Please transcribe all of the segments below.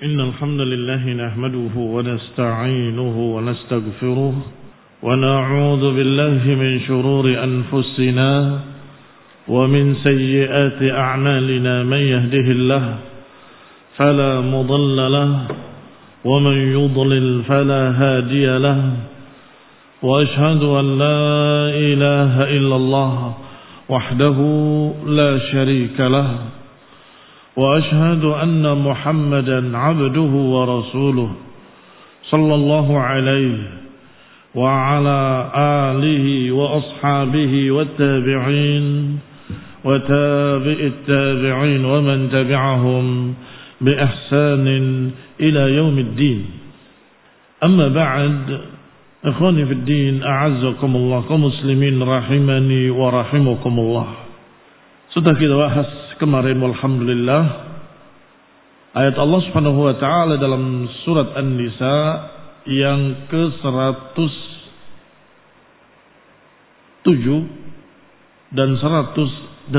إن الحمد لله نحمده ونستعينه ونستغفره ونعوذ بالله من شرور أنفسنا ومن سيئات أعمالنا من يهده الله فلا مضل له ومن يضلل فلا هادي له وأشهد أن لا إله إلا الله وحده لا شريك له وأشهد أن محمدا عبده ورسوله صلى الله عليه وعلى آله وأصحابه والتابعين وتابع التابعين ومن تبعهم بإحسان إلى يوم الدين. أما بعد، إخواني في الدين أعزكم الله كمسلمين rahimani wa rahimakumullah. Sudah kita bahas kemarin walhamdulillah ayat Allah Subhanahu wa taala dalam surat An-Nisa yang ke-107 dan 108,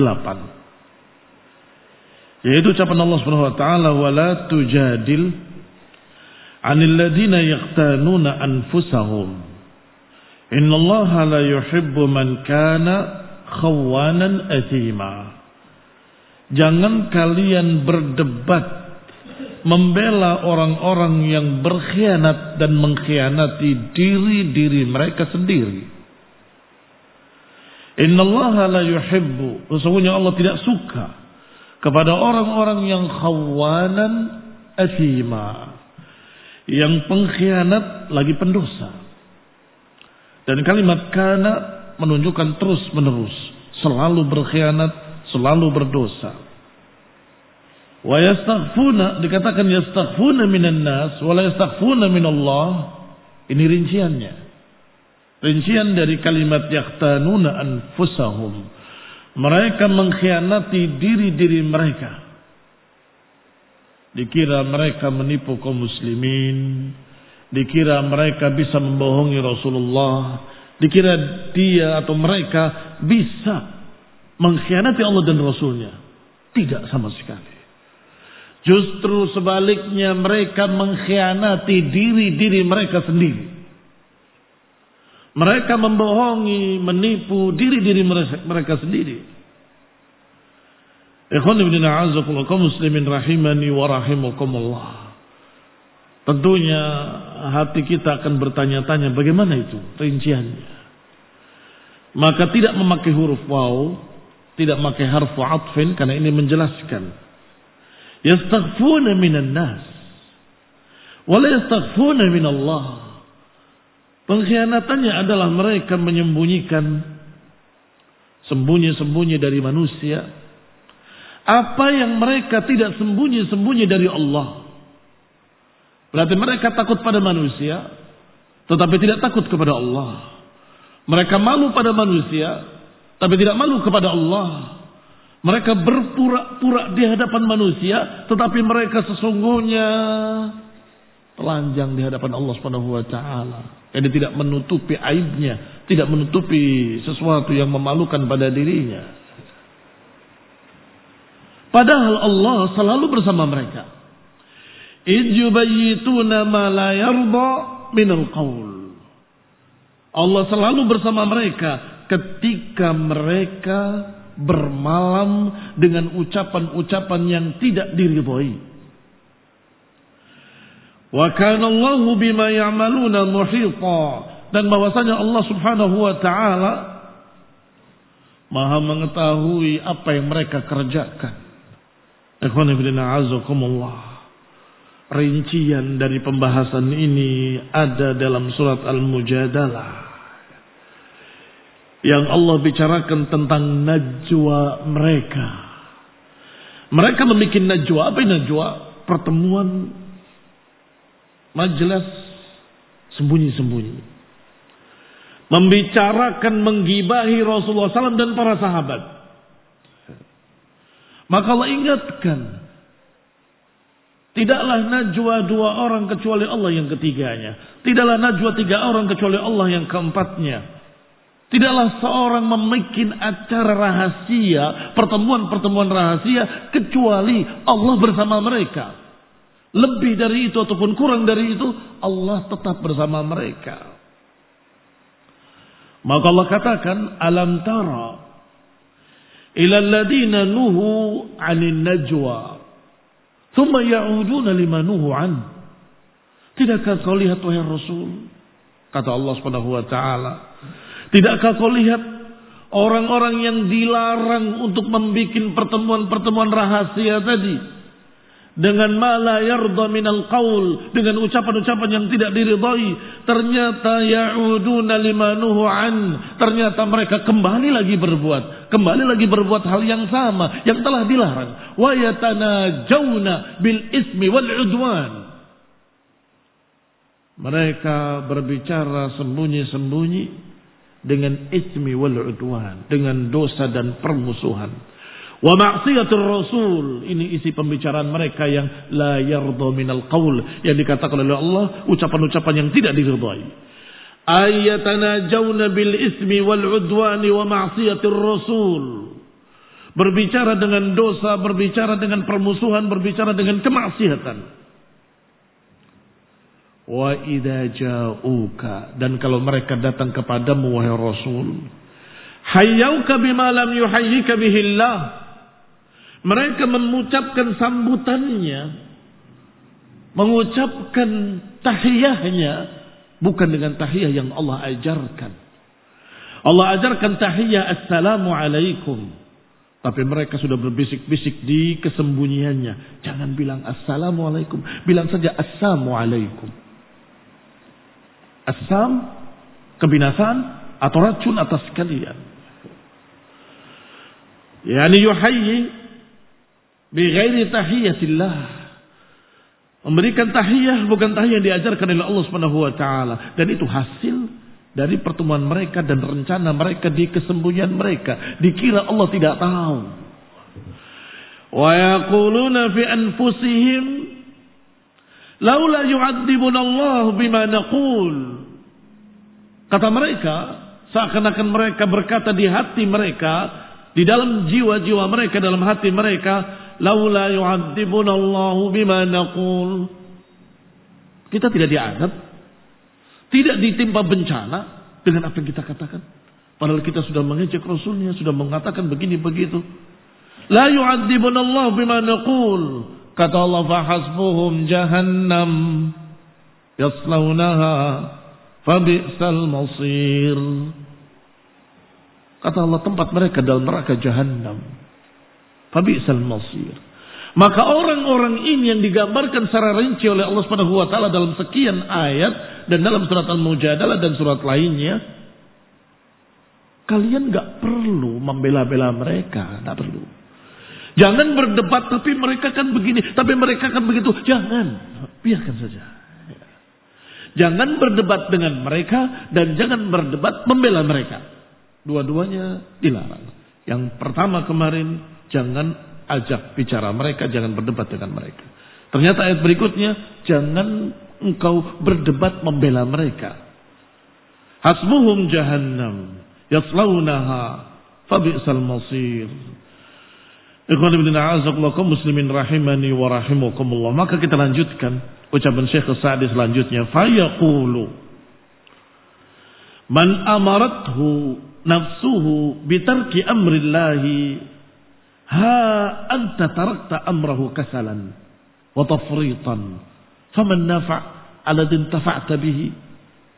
yaitu ucapan Allah Subhanahu wa taala wala tujadil 'anil ladina yaqtanuna anfusahum innallaha la yuhibbu man kana khawanan athima. Jangan kalian berdebat membela orang-orang yang berkhianat dan mengkhianati diri-diri mereka sendiri. Innallaha la yuhibbu, sesungguhnya Allah tidak suka kepada orang-orang yang khawanan athima, yang pengkhianat lagi pendosa. Dan kalimat kana menunjukkan terus menerus, selalu berkhianat, selalu berdosa. Wa yastaghfuna, dikatakan yastaghfuna minan nas wa la yastaghfuna minallah. Ini rinciannya. Rincian dari kalimat yaqtanuna anfusahum. Mereka mengkhianati diri-diri mereka. Dikira mereka menipu kaum muslimin, dikira mereka bisa membohongi Rasulullah, dikira dia atau mereka bisa mengkhianati Allah dan Rasulnya. Tidak sama sekali. Justru sebaliknya, mereka mengkhianati diri-diri mereka sendiri. Mereka membohongi, menipu diri-diri mereka sendiri. Ikhwan ibn a'azakullah kaum muslimin rahimani wa rahimakumullah. Tentunya hati kita akan bertanya-tanya bagaimana itu rinciannya. Maka tidak memakai huruf waw, tidak memakai harfu atfin, karena ini menjelaskan. Yastaghfuna minan nas wa la yastaghfuna minallah. Pengkhianatannya adalah mereka menyembunyikan sembunyi-sembunyi dari manusia apa yang mereka tidak sembunyi-sembunyi dari Allah. Berarti mereka takut pada manusia tetapi tidak takut kepada Allah. Mereka malu pada manusia tapi tidak malu kepada Allah. Mereka berpura-pura di hadapan manusia tetapi mereka sesungguhnya telanjang di hadapan Allah Subhanahu wa taala. Jadi tidak menutupi aibnya, tidak menutupi sesuatu yang memalukan pada dirinya. Padahal Allah selalu bersama mereka. Id yubayyituna ma la yarda minal qaul. Allah selalu bersama mereka ketika mereka bermalam dengan ucapan-ucapan yang tidak diridhoi. Wa kana Allahu bima ya'maluna muhita, dan bahwasanya Allah Subhanahu wa taala Maha mengetahui apa yang mereka kerjakan. Ikhwan fillah a'azzakumullah. Rincian dari pembahasan ini ada dalam surat Al-Mujadalah, yang Allah bicarakan tentang najwa mereka. Mereka membuat najwa. Apa yang najwa? Pertemuan, majelis sembunyi-sembunyi. Membicarakan, menggibahi Rasulullah SAW dan para sahabat. Maka Allah ingatkan, tidaklah najwa dua orang kecuali Allah yang ketiganya. Tidaklah najwa tiga orang kecuali Allah yang keempatnya. Tidaklah seorang membuat acara rahasia, pertemuan-pertemuan rahasia, kecuali Allah bersama mereka. lebih dari itu ataupun kurang dari itu, Allah tetap bersama mereka. Maka Allah katakan, alam tara ila alladhina nuhu 'anil najwa thumma ya'uduna lima nuhu an. Tidakkah kau lihat wahai Rasul, kata Allah Subhanahu wa taala, tidakkah kau lihat orang-orang yang dilarang untuk membuat pertemuan-pertemuan rahasia tadi dengan ma la yarda minal qaul, dengan ucapan-ucapan yang tidak diridhai, ternyata ya'uduna limanuhu an, ternyata mereka kembali lagi berbuat hal yang sama yang telah dilarang. Wa yatanajawna bil ismi wal udwan, mereka berbicara sembunyi-sembunyi dengan ismi wal udwan, dengan dosa dan permusuhan. Wa ma'siyatur rasul, ini isi pembicaraan mereka yang la yarda minal qaul, yang dikatakan oleh Allah ucapan-ucapan yang tidak diridhai. Ayatanajawna bil ismi wal udwani wa ma'siyatur rasul, berbicara dengan dosa, berbicara dengan permusuhan, berbicara dengan kemaksiatan. Wa idza ja'uka, dan kalau mereka datang kepadamu wahai Rasul, hayyauka bima lam yuhayyika bihillah, mereka mengucapkan sambutannya, mengucapkan tahiyahnya bukan dengan tahiyah yang Allah ajarkan. Allah ajarkan tahiyah assalamu alaikum, tapi mereka sudah berbisik-bisik di kesembunyiannya. Jangan bilang assalamu alaikum, bilang saja assalamu alaikum. Assam, kebinasaan atau racun atas kalian. Yani yuhayyi bighairi tahiyatillah, memberikan tahiyah bukan tahiyah yang diajarkan oleh Allah Subhanahu wa taala, dan itu hasil dari pertemuan mereka dan rencana mereka di kesembunyian mereka. Dikira Allah tidak tahu. Wa yaquluna fi anfusihim laula yu'adzibuna Allah bima naqul. Kata mereka, seakan-akan mereka berkata di hati mereka, di dalam jiwa-jiwa mereka, dalam hati mereka, laula yu'adzibuna Allah bima naqul. Kita tidak diazab, tidak ditimpa bencana dengan apa yang kita katakan. Padahal kita sudah mengejek Rasulnya, sudah mengatakan begini begitu. La yu'adzibuna Allah bima naqul. Kata Allah, fahasbuhum jahannam yaslaunaha fabi'sal masir. Kata Allah, tempat mereka dalam neraka jahannam. Fabi'sal masir. Maka orang-orang ini yang digambarkan secara rinci oleh Allah Subhanahu wa taala dalam sekian ayat dan dalam surat Al-Mujadalah dan surat lainnya, kalian enggak perlu membela-bela mereka, enggak perlu. Jangan berdebat, tapi mereka kan begini, tapi mereka kan begitu. Jangan, biarkan saja. Jangan berdebat dengan mereka dan jangan berdebat membela mereka. Dua-duanya dilarang. Yang pertama kemarin, jangan ajak bicara mereka, jangan berdebat dengan mereka. Ternyata ayat berikutnya, jangan engkau berdebat membela mereka. Hasbuhum jahannam yaslaunaha fabi'sal masir. Ikhwan ibn a'azakullah kaum muslimin rahimani wa rahimakumullah. Maka kita lanjutkan ucapan Syekh Sa'di selanjutnya, fayaqulu man amarathu nafsuhu bitarki amrillahi ha anta tarakta amrahu kasalan wa tafritan faman nafa' alladhi intafa'ta bihi.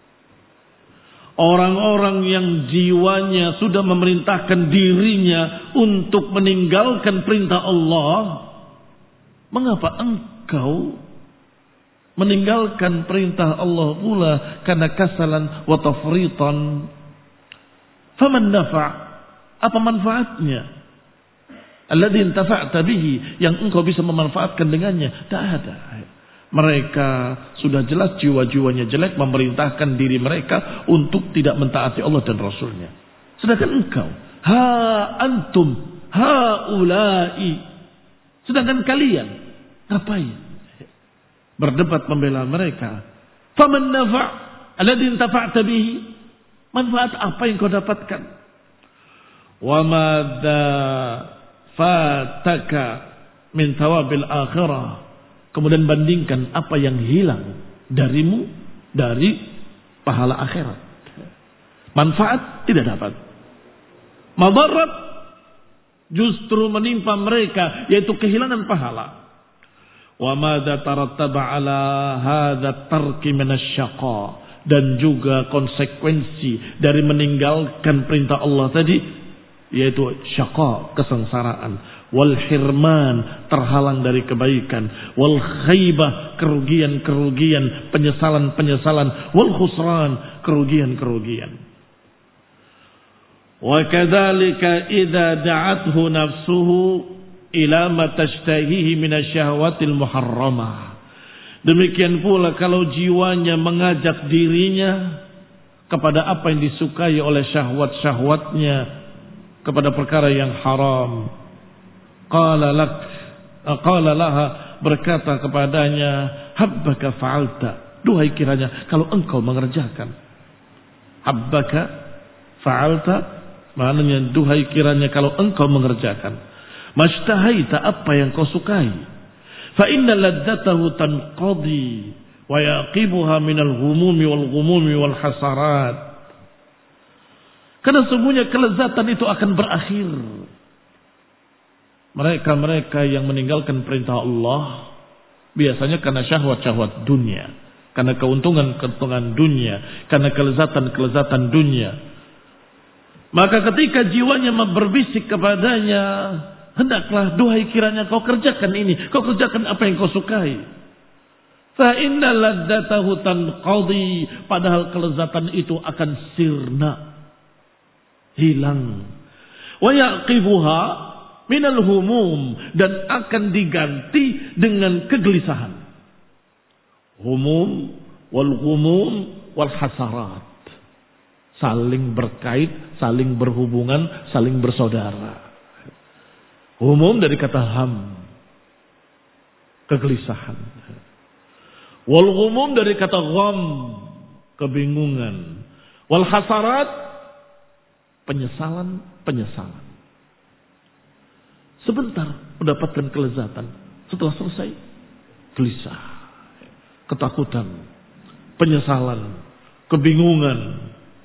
Orang-orang yang jiwanya sudah memerintahkan dirinya untuk meninggalkan perintah Allah, mengapa engkau meninggalkan perintah Allah pula karena kasalan wa tafritan? Faman nafa', apa manfaatnya? Alladzi intafa'ta bihi, yang engkau bisa memanfaatkan dengannya, tak ada. Mereka sudah jelas jiwa-jiwanya jelek, memerintahkan diri mereka untuk tidak mentaati Allah dan Rasulnya. Sedangkan engkau, ha antum, haula'i, sedangkan kalian, ngapain? Berdebat membela mereka. Faman nafa' alladzi intafa'ta bihi, manfaat apa yang kau dapatkan? Wa madza fataka min thawabil akhirah, Kemudian bandingkan apa yang hilang darimu dari pahala akhirat. Manfaat tidak dapat. Madarat justru menimpa mereka, yaitu kehilangan pahala. Wa madza tarattaba ala hadza tarki minasyaqa, dan juga konsekuensi dari meninggalkan perintah Allah tadi yaitu syaqa, kesengsaraan, wal hirman, terhalang dari kebaikan, wal khaybah, kerugian-kerugian, penyesalan-penyesalan, wal khusran, kerugian-kerugian. Wa kadzalika idza da'athu nafsuhu ila ma tashtahihi minasyahwatil muharramah. Demikian pula kalau jiwanya mengajak dirinya kepada apa yang disukai oleh syahwat-syahwatnya, kepada perkara yang haram. Qala laha, berkata kepadanya, habbaka fa'alta, duhai kiranya kalau engkau mengerjakan. Habbaka fa'alta, maknanya duhai kiranya kalau engkau mengerjakan. Mashtahaita, apa yang kau sukai. Fa inna laddatahu tanqadi wa yaqibuha minal ghumumi wal ghumumi wal hasarat. Karena sungguhnya kelezatan itu akan berakhir. Mereka-mereka yang meninggalkan perintah Allah biasanya karena syahwat-syahwat dunia, karena keuntungan-keuntungan dunia, karena kelezatan-kelezatan dunia. Maka ketika jiwanya berbisik kepadanya, hendaklah duhai kiranya kau kerjakan ini, kau kerjakan apa yang kau sukai. Fa inna laddatahu tanqadi, padahal kelezatan itu akan sirna, hilang. Wa yaqibuha minal humum, dan akan diganti dengan kegelisahan. Humum wal ghumum wal hasarat, saling berkait, saling berhubungan, saling bersaudara. Humum dari kata ham, kegelisahan. Wal ghumum dari kata gham, kebingungan. Wal hasarat, penyesalan. Sebentar mendapatkan kelezatan, setelah selesai gelisah, ketakutan, penyesalan, kebingungan.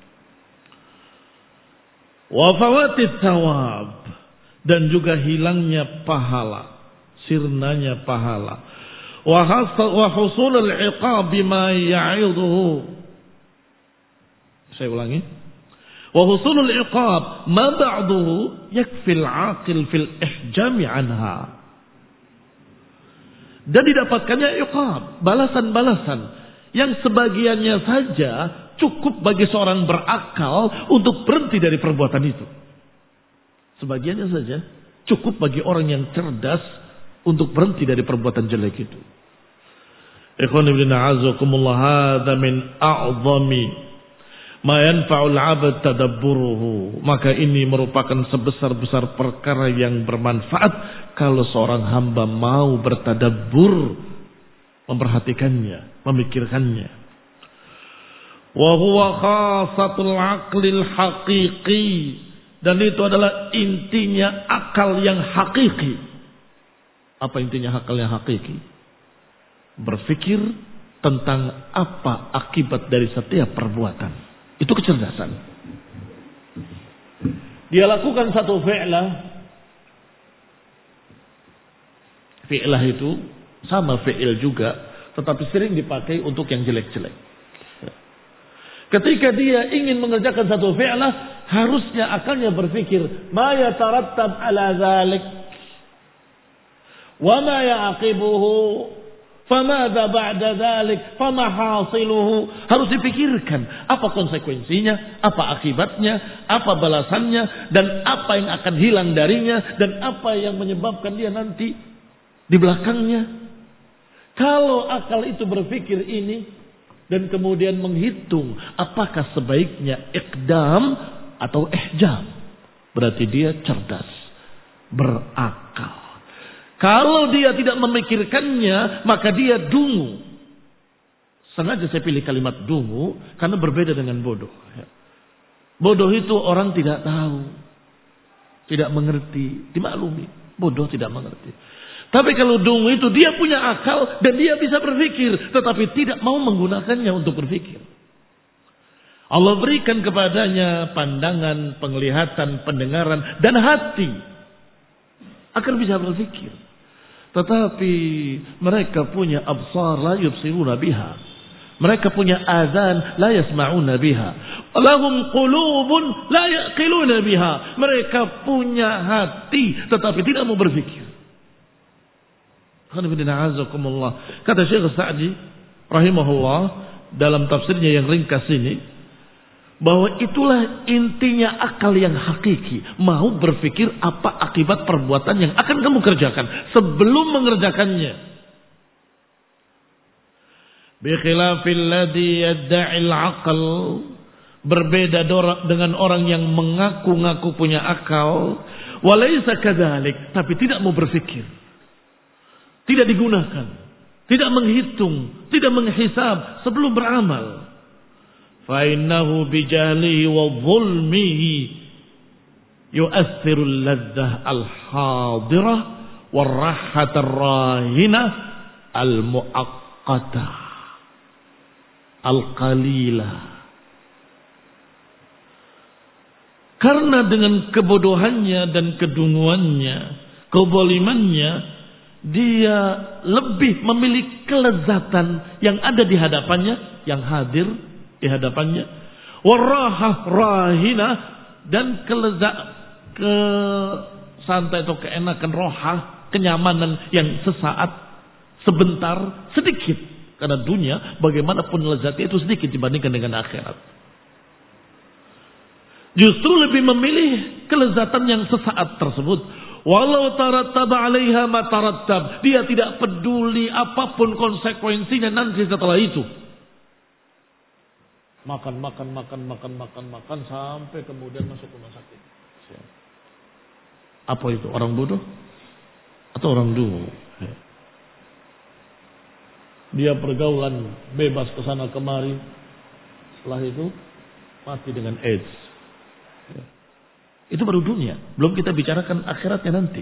Wa fawatit thawab, dan juga hilangnya pahala, sirnanya pahala. Wa husulul iqab bima ya'idhu. Saya ulangi. Wa husulul iqab ma ba'duhu yakfil 'aqil fil ihjami anha. Dan didapatkannya iqab, balasan-balasan yang sebagiannya saja cukup bagi seorang berakal untuk berhenti dari perbuatan itu. Sebagiannya saja cukup bagi orang yang cerdas untuk berhenti dari perbuatan jelek itu. Ikhwan ibn a'azakumullah, hadza min a'zami ma yanfa'ul 'abd tadabburuhu. Maka ini merupakan sebesar-besar perkara yang bermanfaat kalau seorang hamba mau bertadabbur, memperhatikannya, memikirkannya. Wa huwa khasatul 'aqlil haqiqi, dan itu adalah intinya akal yang hakiki. Apa intinya akal yang hakiki? Berpikir tentang apa akibat dari setiap perbuatan. Itu kecerdasan. Dia lakukan satu fi'lah. Fi'lah itu sama fi'il juga, tetapi sering dipakai untuk yang jelek-jelek. Ketika dia ingin mengerjakan satu fi'lah, harusnya akalnya berpikir, ma yatarattab ala dzalik wa ma ya'qibuhu famadza ba'da dzalik fama hasiluhu. Harus dipikirkan apa konsekuensinya, apa akibatnya, apa balasannya, dan apa yang akan hilang darinya, dan apa yang menyebabkan dia nanti di belakangnya. Kalau akal itu berpikir ini dan kemudian menghitung apakah sebaiknya iqdam atau ihjam, berarti dia cerdas, berakal. Kalau dia tidak memikirkannya, maka dia dungu. Sengaja saya pilih kalimat dungu karena berbeda dengan bodoh. Bodoh itu orang tidak tahu, tidak mengerti, dimaklumi. Bodoh tidak mengerti. Tapi kalau dungu itu dia punya akal dan dia bisa berpikir, tetapi tidak mau menggunakannya untuk berpikir. Allah berikan kepadanya pandangan, penglihatan, pendengaran, dan hati agar bisa berpikir. Tetapi mereka punya absar la yubsiruna biha. Mereka punya azan la yasma'una biha. Lahum qulubun la yaqiluna biha. Mereka punya hati tetapi tidak mau berpikir. Kata Syekh Sa'di rahimahullah dalam tafsirnya yang ringkas ini, bahwa itulah intinya akal yang hakiki. Mau berpikir apa akibat perbuatan yang akan kamu kerjakan sebelum mengerjakannya. Bikhilafil ladzi yadda'il aql, berbeda dengan orang yang mengaku-ngaku punya akal, walaysa kadzalik, tapi tidak mau berpikir. Tidak digunakan, tidak menghitung, tidak menghisab sebelum beramal. Fa innahu bijahlihi wa zulmihi yu'athirul ladzah al-hadirah war rahat ar-rahinah al-muaqqatah al-qalilah. Karena dengan kebodohannya dan kedunguannya, kezalimannya, dia lebih memiliki kelezatan yang ada di hadapannya, yang hadir di hadapannya, warahah rahina, dan santai atau keenakan rohah, kenyamanan yang sesaat, sebentar, sedikit. Karena dunia bagaimanapun lezatnya itu sedikit dibandingkan dengan akhirat. Justru lebih memilih kelezatan yang sesaat tersebut. Walau tarattaba 'alaiha ma tarattab, dia tidak peduli apapun konsekuensinya nanti setelah itu. Makan sampai kemudian masuk rumah sakit. Apa itu? Orang bodoh atau orang dungu? Dia pergaulan bebas ke sana kemari. Setelah itu mati dengan AIDS. Itu baru dunia. Belum kita bicarakan akhiratnya nanti.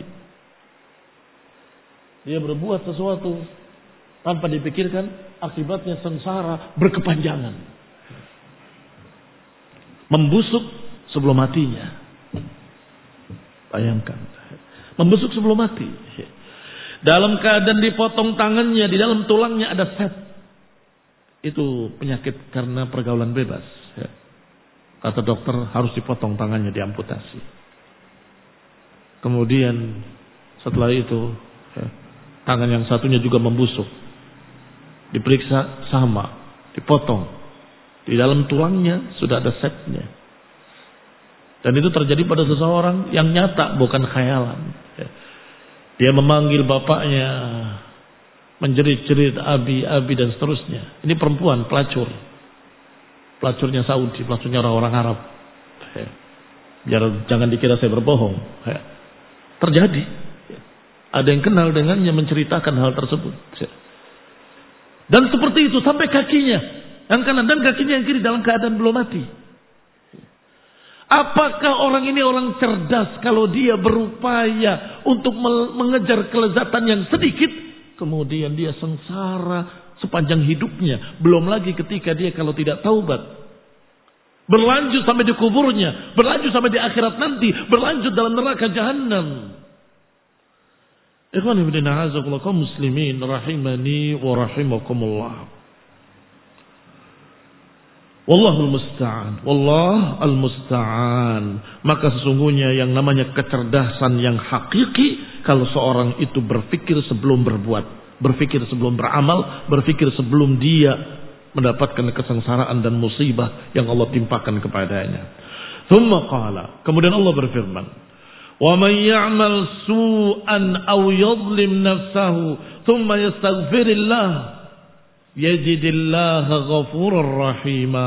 Dia berbuat sesuatu tanpa dipikirkan, akibatnya sengsara berkepanjangan. Membusuk sebelum matinya. Bayangkan. Membusuk sebelum mati. Dalam keadaan dipotong tangannya, di dalam tulangnya ada set. Itu penyakit karena pergaulan bebas. Kata dokter harus dipotong tangannya, diamputasi. Kemudian setelah itu tangan yang satunya juga membusuk. Diperiksa sama, dipotong. Di dalam tulangnya sudah ada setnya. Dan itu terjadi pada seseorang yang nyata, bukan khayalan. Dia memanggil bapaknya, menjerit-jerit abi dan seterusnya. Ini perempuan pelacur. Pelacurnya Saudi, pelacurnya orang-orang Arab. Biar jangan dikira saya berbohong. Terjadi. Ada yang kenal dengannya menceritakan hal tersebut. Dan seperti itu sampai kakinya yang kanan dan kakinya yang kiri dalam keadaan belum mati. Apakah orang ini orang cerdas kalau dia berupaya untuk mengejar kelezatan yang sedikit, kemudian dia sengsara sepanjang hidupnya. Belum lagi ketika dia kalau tidak taubat, berlanjut sampai di kuburnya, berlanjut sampai di akhirat nanti, berlanjut dalam neraka jahanam. Ikhwan ibn a'azakullah kaum muslimin rahimani wa rahimakumullah. Wallahul musta'an. Wallah al-musta'an. Maka sesungguhnya yang namanya kecerdasan yang hakiki, kalau seorang itu berpikir sebelum berbuat, berpikir sebelum beramal, berpikir sebelum dia mendapatkan kesengsaraan dan musibah yang Allah timpakan kepadanya. Thumma qala, kemudian Allah berfirman, "Wa man ya'mal su'an aw yadhlim nafsahu, thumma yastaghfirillah, yajidillaha ghafurur rahima."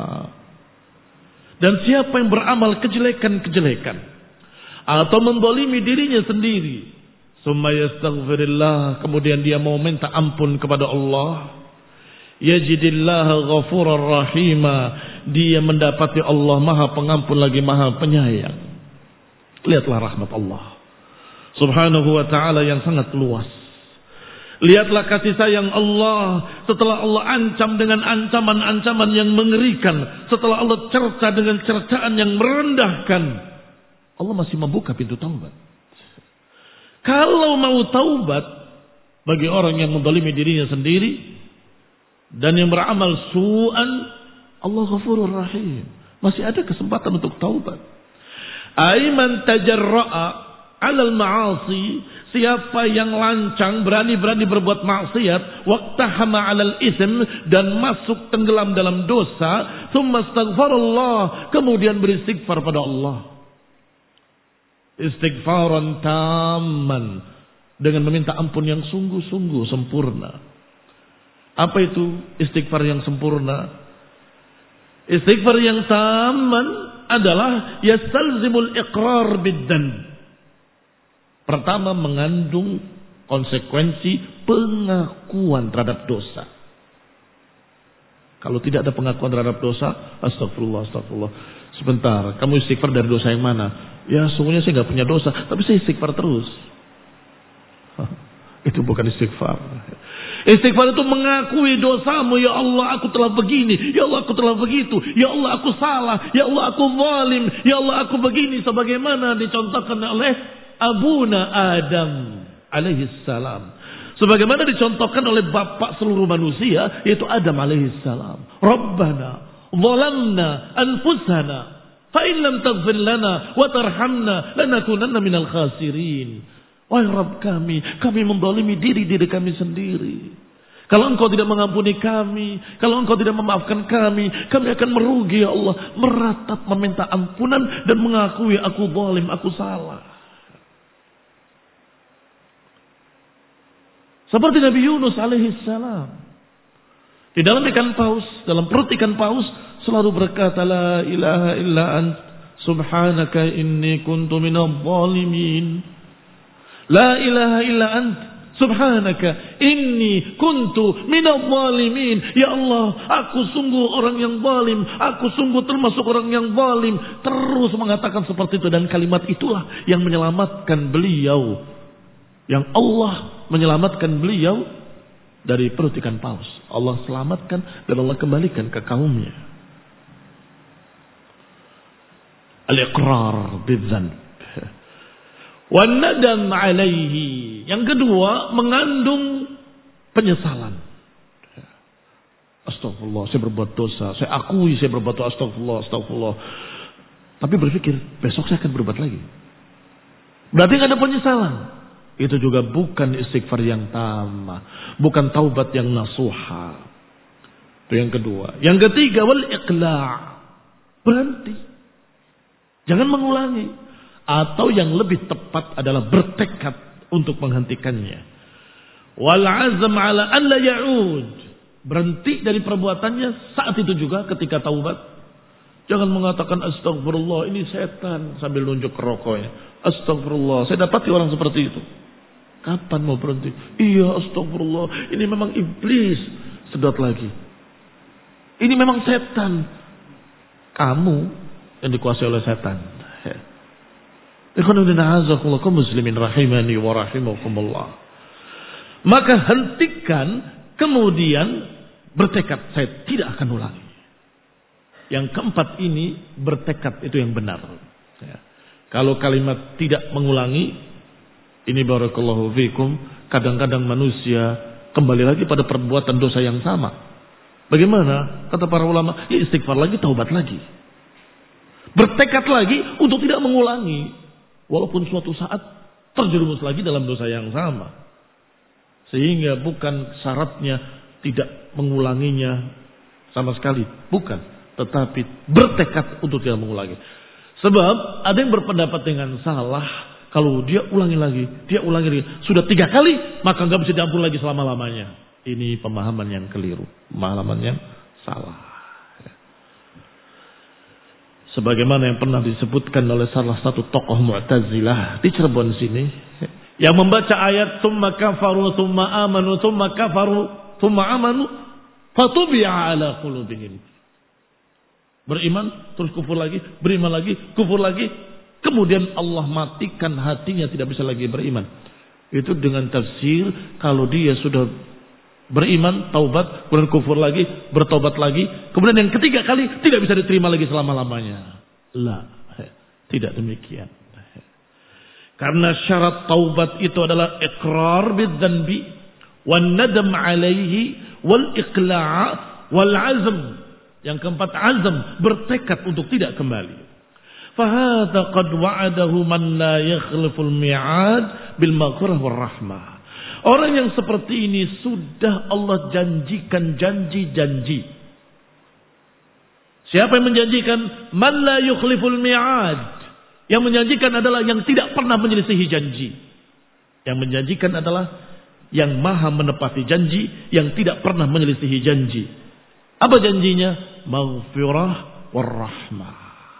Dan siapa yang beramal kejelekan-kejelekan atau mendolimi dirinya sendiri, summa yastaghfirillah, kemudian dia mau minta ampun kepada Allah, yajidillaha ghafurur rahima, dia mendapati Allah Maha Pengampun lagi Maha Penyayang. Lihatlah rahmat Allah. Subhanahu wa ta'ala yang sangat luas. Lihatlah kasih sayang Allah setelah Allah ancam dengan ancaman-ancaman yang mengerikan, setelah Allah cerca dengan cercaan yang merendahkan, Allah masih membuka pintu taubat. Kalau mau taubat bagi orang yang menzalimi dirinya sendiri dan yang beramal su'an, Allah Ghafurur Rahim. Masih ada kesempatan untuk taubat. Aiman tajarra'a 'alal ma'asi, siapa yang lancang berani-berani berbuat maksiat, waqtahama 'alal ism, dan masuk tenggelam dalam dosa, tsumma astaghfarallah, kemudian beristighfar pada Allah. Istighfaran tamman, dengan meminta ampun yang sungguh-sungguh sempurna. Apa itu istighfar yang sempurna? Istighfar yang tamman adalah yastalzimul iqrar bid-dhanb. Pertama, mengandung konsekuensi pengakuan terhadap dosa. Kalau tidak ada pengakuan terhadap dosa, astagfirullah, astagfirullah. Sebentar, kamu istighfar dari dosa yang mana? Ya, sungguhnya saya nggak punya dosa, tapi saya istighfar terus. Itu bukan istighfar. Istighfar itu mengakui dosamu. Ya Allah, aku telah begini. Ya Allah, aku telah begitu. Ya Allah, aku salah. Ya Allah, aku zalim. Ya Allah, aku begini. Sebagaimana dicontohkan oleh Abuna Adam alaihissalam. Sebagaimana dicontohkan oleh bapak seluruh manusia, yaitu Adam alaihissalam. Rabbana zalamna anfusana fa in lam taghfir lana wa tarhamna lanakunanna minal khasirin. Wahai Rabb kami menzalimi diri kami sendiri. Kalau Engkau tidak mengampuni kami, kalau Engkau tidak memaafkan kami akan merugi ya Allah. Meratap meminta ampunan dan mengakui aku zalim, aku salah. Seperti Nabi Yunus alaihissalam. Di dalam ikan paus, dalam perut ikan paus, selalu berkata, La ilaha illa ant, subhanaka inni kuntu minadh dhalimin. La ilaha illa ant, subhanaka inni kuntu minadh dhalimin. Ya Allah, aku sungguh orang yang zalim, aku sungguh termasuk orang yang zalim. Terus mengatakan seperti itu, dan kalimat itulah yang menyelamatkan beliau. Yang Allah menyelamatkan beliau dari perut ikan paus. Allah selamatkan dan Allah kembalikan ke kaumnya. Al-iqrar bidzanb. Wan nadam alaihi. Yang kedua, mengandung penyesalan. Astagfirullah, saya berbuat dosa. Saya akui saya berbuat dosa. Astagfirullah. Tapi berpikir, besok saya akan berbuat lagi. Berarti tidak ada penyesalan. Itu juga bukan istighfar yang tamah, bukan taubat yang nasuha. Itu yang kedua. Yang ketiga, wal iqla'. Berhenti. Jangan mengulangi. Atau yang lebih tepat adalah bertekad untuk menghentikannya. Wal azam ala an la ya'ud. Berhenti dari perbuatannya saat itu juga ketika taubat. Jangan mengatakan astagfirullah, ini setan, sambil nunjuk ke rokoknya. Astagfirullah, saya dapati orang seperti itu. Kapan mau berhenti? Iya, astagfirullah, ini memang iblis. Sedot lagi. Ini memang setan. Kamu yang dikuasai oleh setan. Kaum muslimin rahimani wa rahimakumullah. Maka hentikan, kemudian bertekad, saya tidak akan ulangi. Yang keempat ini, bertekad itu yang benar. Kalau kalimat tidak mengulangi, ini barakallahu fikum, kadang-kadang manusia kembali lagi pada perbuatan dosa yang sama. Bagaimana? Kata para ulama, ya istighfar lagi, taubat lagi. Bertekad lagi untuk tidak mengulangi. Walaupun suatu saat terjerumus lagi dalam dosa yang sama. Sehingga bukan syaratnya tidak mengulanginya sama sekali. Bukan. Tetapi bertekad untuk tidak mengulangi. Sebab ada yang berpendapat dengan salah. Kalau dia ulangi lagi. Sudah 3 kali, maka nggak bisa diampun lagi selama-lamanya. Ini pemahaman yang keliru. Pemahaman yang salah. Sebagaimana yang pernah disebutkan oleh salah satu tokoh Mu'tazilah di Cirebon sini. Yang membaca ayat Tsumma kafaru, tsumma amanu, tsumma kafaru, tsumma amanu. Fatubi'a ala qulubihim. Beriman, terus kufur lagi. Beriman lagi, kufur lagi. kemudian Allah matikan hatinya, tidak bisa lagi beriman. Itu dengan tafsir kalau dia sudah beriman, taubat, kemudian kufur lagi, bertobat lagi, kemudian yang ketiga kali tidak bisa diterima lagi selama-lamanya. La, tidak demikian. Karena syarat taubat itu adalah iqrar bidzanbi wan nadam alaihi wal iqla' wal azm. Yang keempat azam, bertekad untuk tidak kembali. Fahadha qad wa'adahu man la yakhliful mi'ad bil maghfirah war rahmah. Orang yang seperti ini sudah Allah janjikan janji-janji. Siapa yang menjanjikan? Man la yukhliful mi'ad. Yang menjanjikan adalah yang tidak pernah menyelisihi janji. Yang menjanjikan adalah yang maha menepati janji, yang tidak pernah menyelisihi janji. Apa janjinya? Maghfirah warahmah.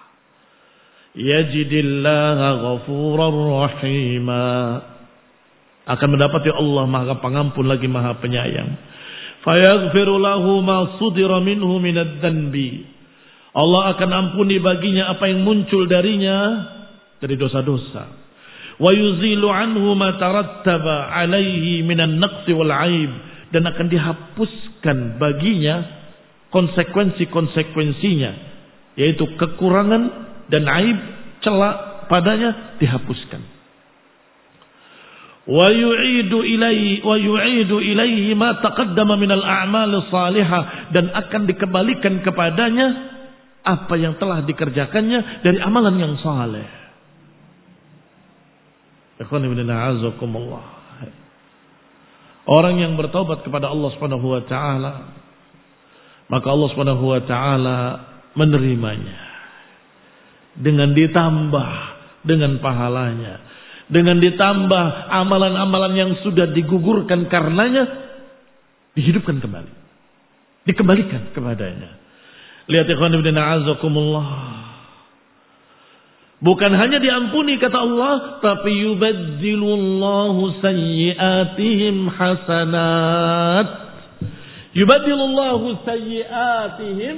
Yajidillaha ghafurar rahimah. Akan mendapati Allah maha pengampun lagi maha penyayang. Fayaghfiru lahu ma sudira minhu minad dhanbi. Allah akan ampuni baginya apa yang muncul darinya dari dosa-dosa. Wa yuzilu anhu ma tarattaba alaihi minan naqsi wal aib, dan akan dihapuskan baginya konsekuensi-konsekuensinya, yaitu kekurangan dan aib, celak padanya dihapuskan. Wa yu'idu ilaihi ma taqaddama minal a'mal salihah, dan akan dikembalikan kepadanya apa yang telah dikerjakannya dari amalan yang saleh. Orang yang bertaubat kepada Allah Subhanahu wa taala, maka Allah Subhanahu wa taala menerimanya dengan ditambah dengan pahalanya, dengan ditambah amalan-amalan yang sudah digugurkan karenanya dihidupkan kembali, dikembalikan kepadanya. Lihat ikhwan ibn a'azakumullah. Bukan hanya diampuni kata Allah, tapi yubaddilullahu sayyiatihim hasanat. Yubaddilullahu sayyiatihim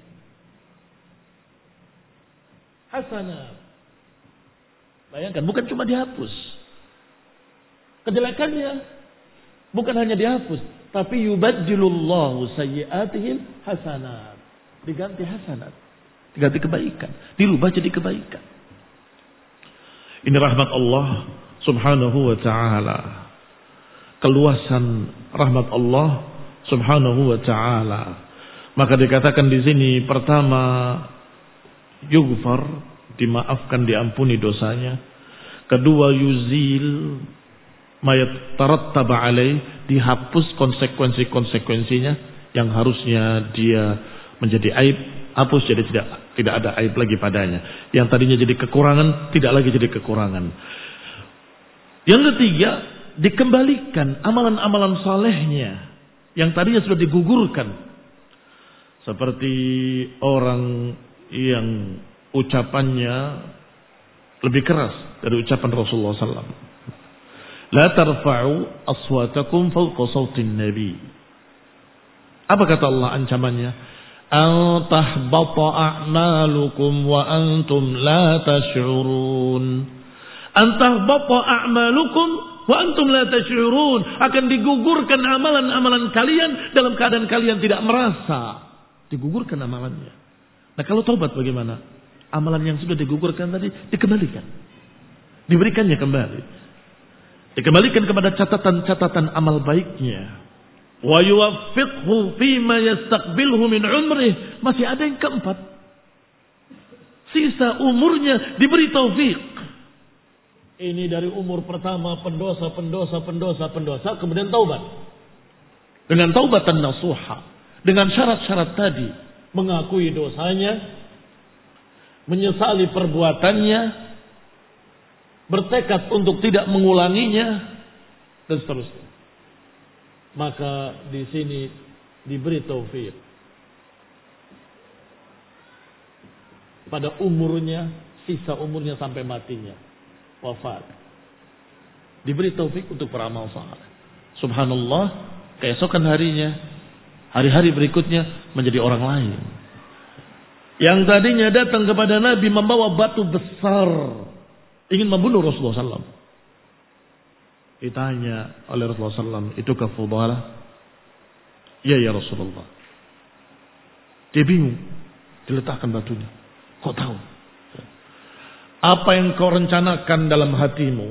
hasanat. Bayangkan, bukan cuma dihapus kejelekannya, bukan hanya dihapus, tapi yubaddilullahu sayyiatihim hasanat. Diganti hasanat, diganti kebaikan, dirubah jadi kebaikan. Ini rahmat Allah Subhanahu wa ta'ala. Keluasan rahmat Allah Subhanahu wa ta'ala. Maka dikatakan di sini, pertama, yughfar, dimaafkan, diampuni dosanya. Kedua, yuzil ma yatarattaba alaih, dihapus konsekuensi-konsekuensinya yang harusnya dia menjadi aib, hapus jadi tidak ada aib lagi padanya. Yang tadinya jadi kekurangan, tidak lagi jadi kekurangan. Yang ketiga, dikembalikan amalan-amalan salehnya yang tadinya sudah digugurkan. Seperti orang yang ucapannya lebih keras dari ucapan Rasulullah SAW. La tarfa'u aswatakum fawqa sawtin nabi. Apa kata Allah ancamannya? An tahbata a'malukum wa antum la tash'urun. An tahbata a'malukum wa antum la tash'urun. Akan digugurkan amalan-amalan kalian dalam keadaan kalian tidak merasa. Digugurkan amalannya. Nah, kalau taubat bagaimana? Amalan yang sudah digugurkan tadi dikembalikan. Diberikannya kembali. Dikembalikan kepada catatan-catatan amal baiknya. Wa yuwaffiqhu fima yastaqbilhu min umrih. Masih ada yang keempat. Sisa umurnya diberi taufik. Ini dari umur pertama pendosa, kemudian taubat. Dengan taubatan nasuha, dengan syarat-syarat tadi, mengakui dosanya, menyesali perbuatannya, bertekad untuk tidak mengulanginya, dan seterusnya. Maka di sini diberi taufik pada umurnya, sisa umurnya sampai matinya, wafat. Diberi taufik untuk beramal saleh. Subhanallah, keesokan harinya, hari-hari berikutnya menjadi orang lain. Yang tadinya datang kepada Nabi membawa batu besar ingin membunuh Rasulullah SAW. Ditanya oleh Rasulullah SAW, itu ke Fudalah? Iya ya Rasulullah. Dia bingung, diletakkan batunya. Kok tahu? Apa yang kau rencanakan dalam hatimu?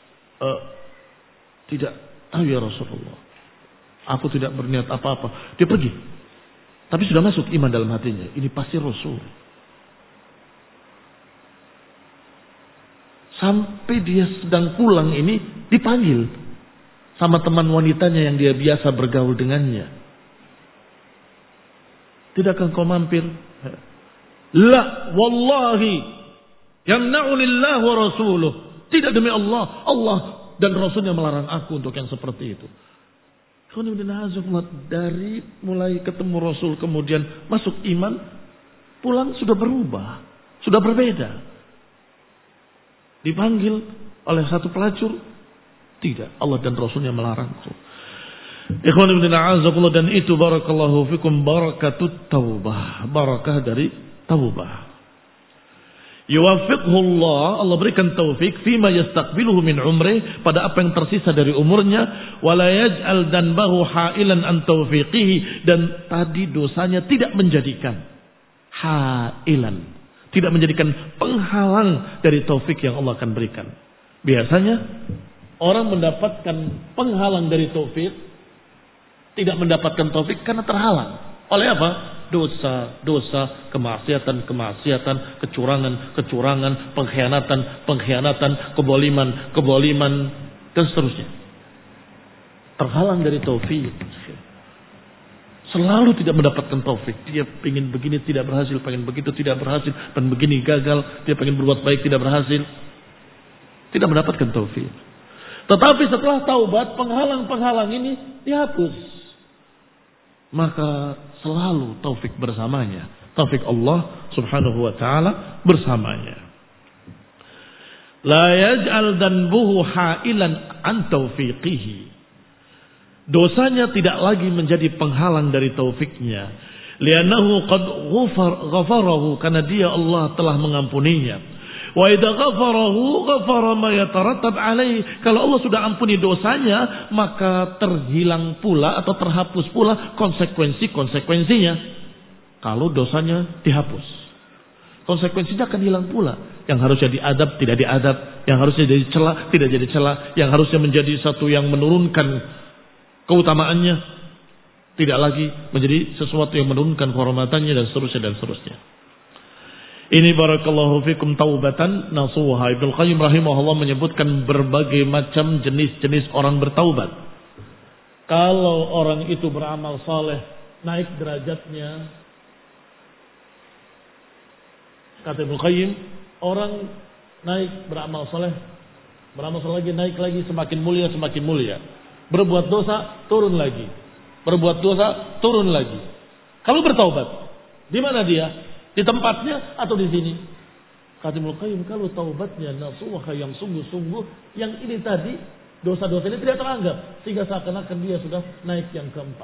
Tidak tahu ya Rasulullah. Aku tidak berniat apa-apa. Dia pergi. Tapi sudah masuk iman dalam hatinya. Ini pasti Rasul. Sampai dia sedang pulang ini dipanggil sama teman wanitanya yang dia biasa bergaul dengannya. Tidakkah kau mampir? La wallahi yamna'unillah wa rasuluh. Tidak, demi Allah. Allah dan Rasulnya melarang aku untuk yang seperti itu. Dari mulai ketemu Rasul kemudian masuk iman, pulang sudah berubah, sudah berbeda. Dipanggil oleh satu pelacur, tidak, Allah dan Rasulnya melarangku. Ikhwan ibn a'azakullah, dan itu barakallahu fikum barakatut taubah, barakah dari taubah. Yuwafiqhullah, Allah berikan taufik fima yastaqbiluhu min umrih, pada apa yang tersisa dari umurnya, wala yaj'al danbahu hailan an taufiqihi, dan tadi dosanya tidak menjadikan hailan, tidak menjadikan penghalang dari taufik yang Allah akan berikan. Biasanya orang mendapatkan penghalang dari taufik, tidak mendapatkan taufik karena terhalang oleh apa? Dosa-dosa, kemaksiatan, kecurangan, pengkhianatan, keboliman, dan seterusnya. Terhalang dari taufik. Selalu tidak mendapatkan taufik. Dia ingin begini tidak berhasil, pengen begitu tidak berhasil, pengen begini gagal, dia pengen berbuat baik tidak berhasil. Tidak mendapatkan taufik. Tetapi setelah taubat, penghalang-penghalang ini dihapus. Maka selalu taufik bersamanya. Taufik Allah subhanahu wa ta'ala bersamanya. La yaj'al danbuhu hailan an taufiqihi. Dosanya tidak lagi menjadi penghalang dari taufiknya. Li'annahu qad ghafarahu, karena dia Allah telah mengampuninya. Wa idza ghafarahu ghafara ma yatarattab alaihi. Kalau Allah sudah ampuni dosanya, maka terhilang pula atau terhapus pula konsekuensinya. Kalau dosanya dihapus, konsekuensinya akan hilang pula. Yang harusnya diadab tidak diadab, yang harusnya jadi cela tidak jadi cela, yang harusnya menjadi satu yang menurunkan keutamaannya tidak lagi menjadi sesuatu yang menurunkan kehormatannya, dan seterusnya. Ini barakallahu fikum taubatan nasuha. Ibnu Qayyim rahimahullah menyebutkan berbagai macam jenis-jenis orang bertaubat. Kalau orang itu beramal saleh, naik derajatnya. Kata Ibnu Qayyim, orang naik beramal saleh lagi, naik lagi, semakin mulia. Berbuat dosa, turun lagi. Kalau bertaubat, di mana dia? Di tempatnya atau di sini? Kata Ibnu Qayyim, kalau taubatnya nasuha yang sungguh-sungguh, yang ini tadi, dosa-dosa ini tidak teranggap, sehingga seakan-akan dia sudah naik yang keempat.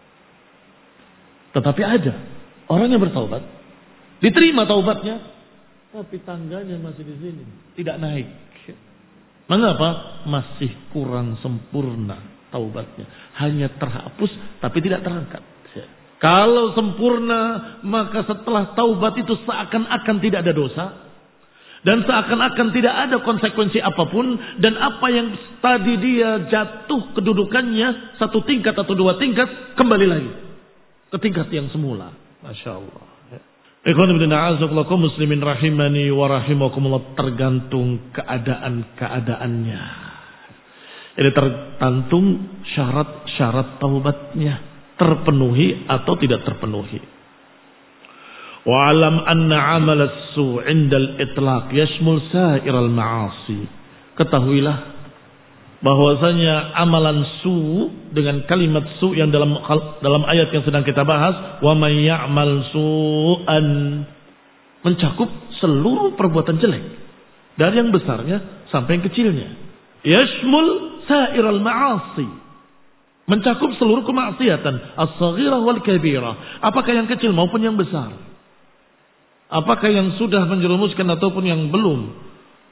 Tetapi ada orang yang bertaubat, diterima taubatnya, tapi tangganya masih di sini, tidak naik. Mengapa? Masih kurang sempurna taubatnya, hanya terhapus tapi tidak terangkat. Kalau sempurna, maka setelah taubat itu seakan-akan tidak ada dosa, dan seakan-akan tidak ada konsekuensi apapun, dan apa yang tadi dia jatuh kedudukannya satu tingkat atau dua tingkat, kembali lagi ke tingkat yang semula. Masya Allah. Ikhwan ibn a'azakullah muslimin rahimani wa rahimakumullah, tergantung keadaannya. Ini tergantung syarat-syarat taubatnya terpenuhi atau tidak terpenuhi. Wa alam anna amal as-su' 'inda al-itlaq yashmul sa'iral ma'asi. Ketahuilah bahwasanya amalan su dengan kalimat su yang dalam ayat yang sedang kita bahas, wa may ya'mal su'an, mencakup seluruh perbuatan jelek, dari yang besarnya sampai yang kecilnya. Yashmul sa'iral ma'asi, mencakup seluruh kemaksiatan, as-saghirah wal kabirah, apakah yang kecil maupun yang besar, apakah yang sudah menjerumuskan ataupun yang belum.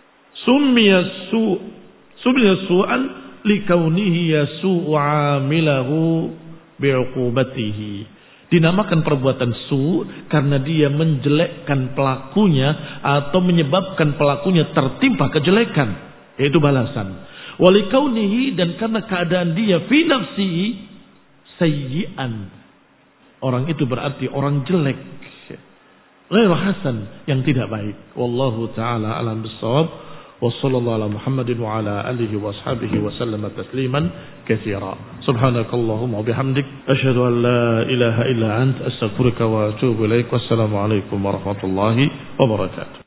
summiya su'an likaunihi yasu'u 'amilahu bi'uqubatihi. Dinamakan perbuatan su karena dia menjelekkan pelakunya atau menyebabkan pelakunya tertimpa kejelekan, yaitu balasan. Walikaunihi, dan karena keadaan dia fi nafsihi sayyi'an. Orang itu berarti orang jelek, ghairu hasan, yang tidak baik. Wallahu taala alam bissawab. Wa sallallahu ala Muhammadin wa ala alihi wa ashabihi wa sallama tasliman katsira. Subhanakallahumma wa bihamdik asyhadu an la ilaha illa anta astaghfiruka wa atubu ilaik. Wassalamu alaikum warahmatullahi wabarakatuh.